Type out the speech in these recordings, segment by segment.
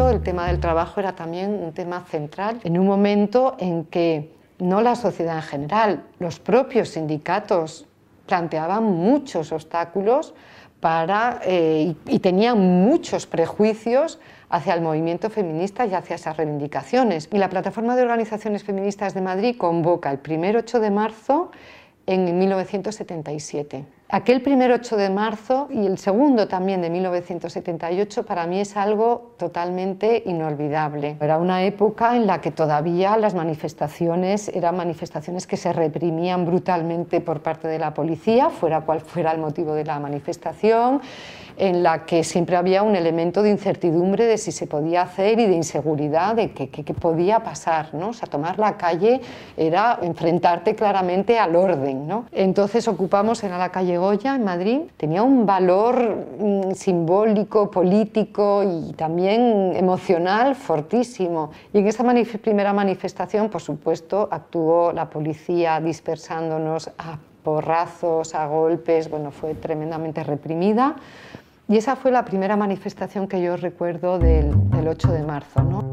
momento el tema del trabajo era también un tema central, en un momento en que no la sociedad en general, los propios sindicatos planteaban muchos obstáculos y tenían muchos prejuicios hacia el movimiento feminista y hacia esas reivindicaciones. Y la Plataforma de Organizaciones Feministas de Madrid convoca el primer 8 de marzo en 1977. Aquel primer 8 de marzo y el segundo también de 1978 para mí es algo totalmente inolvidable. Era una época en la que todavía las manifestaciones eran manifestaciones que se reprimían brutalmente por parte de la policía, fuera cual fuera el motivo de la manifestación, en la que siempre había un elemento de incertidumbre de si se podía hacer y de inseguridad de qué podía pasar, ¿no? O sea, tomar la calle era enfrentarte claramente al orden, ¿no? Entonces ocupamos en la calle Goya, en Madrid. Tenía un valor simbólico, político y también emocional fortísimo. Y en esa primera manifestación, por supuesto, actuó la policía dispersándonos a porrazos, a golpes, bueno, fue tremendamente reprimida. Y esa fue la primera manifestación que yo recuerdo del 8 de marzo, ¿no?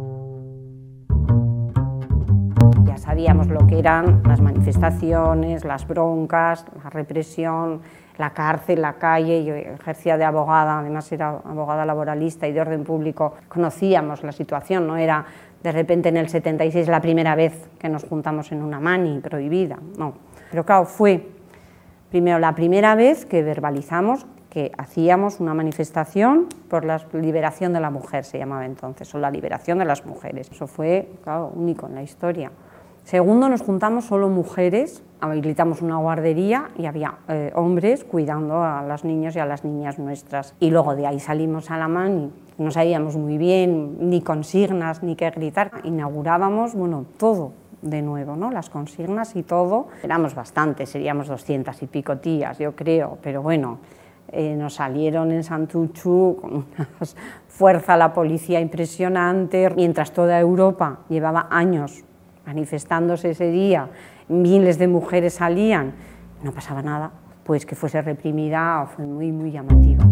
Ya sabíamos lo que eran las manifestaciones, las broncas, la represión, la cárcel, la calle. Yo ejercía de abogada, además era abogada laboralista y de orden público. Conocíamos la situación, no era de repente en el 76 la primera vez que nos juntamos en una mani prohibida, no. Pero claro, fue primero la primera vez que verbalizamos que hacíamos una manifestación por la liberación de la mujer, se llamaba entonces, o la liberación de las mujeres. Eso fue, claro, único en la historia. Segundo, nos juntamos solo mujeres, habilitamos una guardería y había hombres cuidando a los niños y a las niñas nuestras. Y luego de ahí salimos a la mani, no sabíamos muy bien ni consignas ni qué gritar. Inaugurábamos, bueno, todo de nuevo, ¿no? Las consignas y todo. Éramos bastantes, seríamos 200 y pico tías, yo creo, pero bueno, nos salieron en Santuchu con una fuerza la policía impresionante, mientras toda Europa llevaba años manifestándose ese día, miles de mujeres salían, no pasaba nada, pues que fuese reprimida fue muy, muy llamativo.